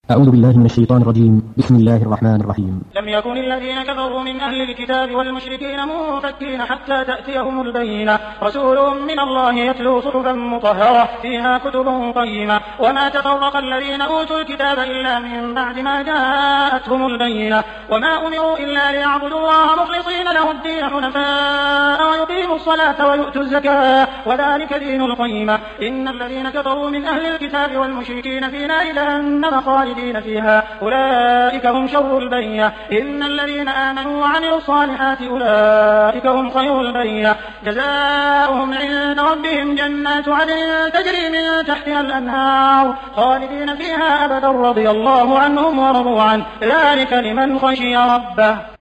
أعوذ بالله من الشيطان الرجيم. بسم الله الرحمن الرحيم. لم يكن الذين كفروا من أهل الكتاب والمشركين منفكين حتى تأتيهم البينة، رسول من الله يتلو صحفا مطهرة فيها كتب قيمة. وما تفرق الذين أوتوا الكتاب إلا من بعد ما جاءتهم البينة، وما أمروا إلا ليعبدوا الله مخلصين له الدين حنفاء ويقيموا الصلاة ويؤتوا الزكاة وذلك دين القيمة. إن الذين كفروا من أهل الكتاب والمشركين في نار جهنم خالدين فيها أولئك هم شر البرية. إن الذين آمنوا وعملوا الصالحات أولئك هم خير البرية. جزاؤهم عند ربهم جنات عدن تجري من تحتها الأنهار خالدين فيها أبدا رضي الله عنهم ورضوا عنه ذلك لمن خشي ربه.